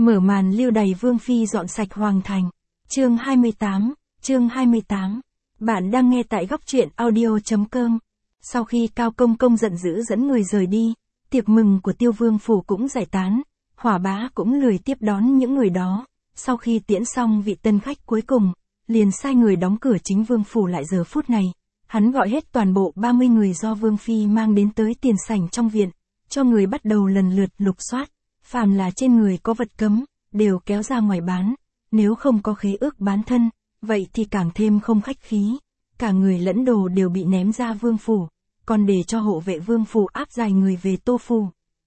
Mở màn lưu đày Vương Phi dọn sạch hoàng thành. Chương 28. Bạn đang nghe tại góc truyện audio.com. Sau khi Cao Công Công giận dữ dẫn người rời đi, tiệc mừng của Tiêu Vương phủ cũng giải tán, Hỏa Bá cũng lười tiếp đón những người đó. Sau khi tiễn xong vị tân khách cuối cùng, liền sai người đóng cửa chính Vương phủ lại. Giờ phút này, hắn gọi hết toàn bộ 30 người do Vương Phi mang đến tới tiền sảnh trong viện, cho người bắt đầu lần lượt lục soát, phàm là trên người có vật cấm, đều kéo ra ngoài bán, nếu không có khế ước bán thân, vậy thì càng thêm không khách khí, cả người lẫn đồ đều bị ném ra Vương phủ, còn để cho hộ vệ Vương phủ áp giải người về Tô phủ.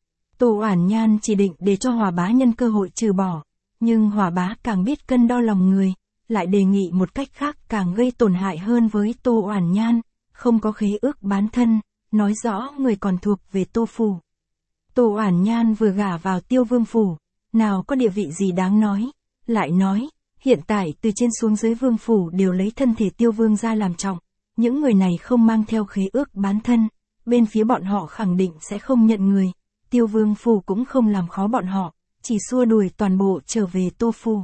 Tô Oản Nhan chỉ định để cho Hỏa Bá nhân cơ hội trừ bỏ, nhưng Hỏa Bá càng biết cân đo lòng người, lại đề nghị một cách khác càng gây tổn hại hơn với Tô Oản Nhan, không có khế ước bán thân, nói rõ người còn thuộc về Tô phủ. Tô Oản Nhan vừa gả vào Tiêu Vương phủ, nào có địa vị gì đáng nói, lại nói, hiện tại từ trên xuống dưới Vương phủ đều lấy thân thể Tiêu Vương ra làm trọng, những người này không mang theo khế ước bán thân, bên phía bọn họ khẳng định sẽ không nhận người, Tiêu Vương phủ cũng không làm khó bọn họ, chỉ xua đuổi toàn bộ trở về Tô phủ.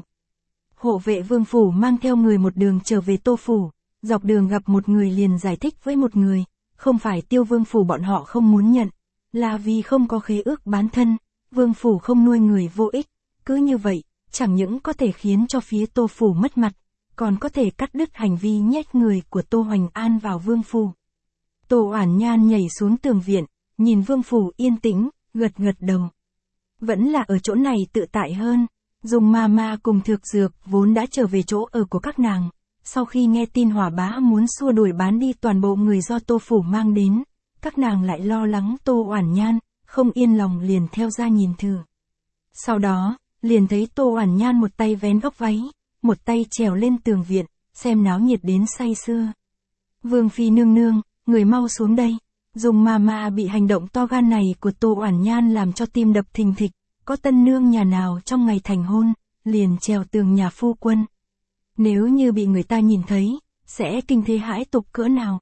Hộ vệ Vương phủ mang theo người một đường trở về Tô phủ, dọc đường gặp một người liền giải thích với một người, không phải Tiêu Vương phủ bọn họ không muốn nhận, là vì không có khế ước bán thân, Vương phủ không nuôi người vô ích, cứ như vậy, chẳng những có thể khiến cho phía Tô phủ mất mặt, còn có thể cắt đứt hành vi nhét người của Tô Hoành An vào Vương phủ. Tô Oản Nhan nhảy xuống tường viện, nhìn Vương phủ yên tĩnh, gật gật đầu. Vẫn là ở chỗ này tự tại hơn. Dung Mama cùng Thược Dược vốn đã trở về chỗ ở của các nàng, sau khi nghe tin Hỏa Bá muốn xua đuổi bán đi toàn bộ người do Tô phủ mang đến, các nàng lại lo lắng Tô Oản Nhan, không yên lòng liền theo ra nhìn thử. Sau đó, liền thấy Tô Oản Nhan một tay vén góc váy, một tay trèo lên tường viện, xem náo nhiệt đến say sưa. Vương Phi nương nương, người mau xuống đây. Dung Mama bị hành động to gan này của Tô Oản Nhan làm cho tim đập thình thịch, có tân nương nhà nào trong ngày thành hôn, liền trèo tường nhà phu quân. Nếu như bị người ta nhìn thấy, sẽ kinh thế hãi tục cỡ nào.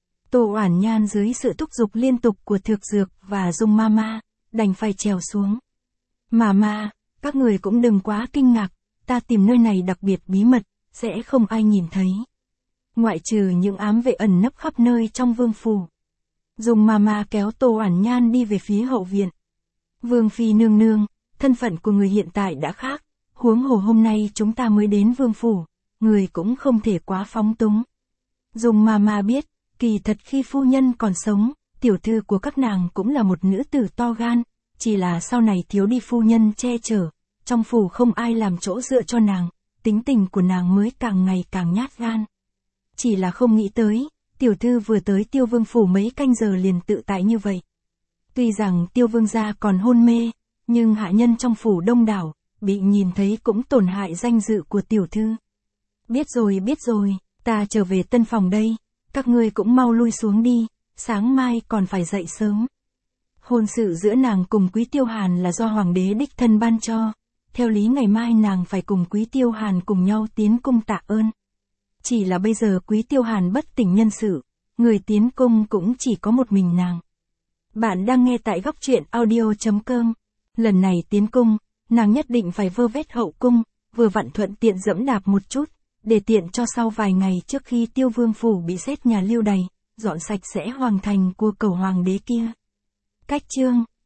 Tô Oản Nhan dưới sự thúc giục liên tục của Thược Dược và Dung Mama, đành phải trèo xuống. Mama, các người cũng đừng quá kinh ngạc, ta tìm nơi này đặc biệt bí mật, sẽ không ai nhìn thấy. Ngoại trừ những ám vệ ẩn nấp khắp nơi trong Vương phủ. Dung Mama kéo Tô Oản Nhan đi về phía hậu viện. Vương Phi nương nương, thân phận của người hiện tại đã khác, huống hồ hôm nay chúng ta mới đến Vương phủ, người cũng không thể quá phóng túng. Dung Mama biết, kỳ thật khi phu nhân còn sống, tiểu thư của các nàng cũng là một nữ tử to gan, chỉ là sau này thiếu đi phu nhân che chở, trong phủ không ai làm chỗ dựa cho nàng, tính tình của nàng mới càng ngày càng nhát gan. Chỉ là không nghĩ tới, tiểu thư vừa tới Tiêu Vương phủ mấy canh giờ liền tự tại như vậy. Tuy rằng Tiêu Vương gia còn hôn mê, nhưng hạ nhân trong phủ đông đảo, bị nhìn thấy cũng tổn hại danh dự của tiểu thư. Biết rồi, ta trở về tân phòng đây, các ngươi cũng mau lui xuống đi, sáng mai còn phải dậy sớm. Hôn sự giữa nàng cùng Quý Tiêu Hàn là do hoàng đế đích thân ban cho, theo lý ngày mai nàng phải cùng Quý Tiêu Hàn cùng nhau tiến cung tạ ơn. Chỉ là bây giờ Quý Tiêu Hàn bất tỉnh nhân sự, người tiến cung cũng chỉ có một mình nàng. Bạn đang nghe tại góc truyện audio.com. Lần này tiến cung, nàng nhất định phải vơ vét hậu cung, vừa vặn thuận tiện dẫm đạp một chút, để tiện cho sau vài ngày trước khi Tiêu Vương phủ bị xét nhà lưu đày, dọn sạch sẽ hoàng thành của cầu hoàng đế kia. Cách chương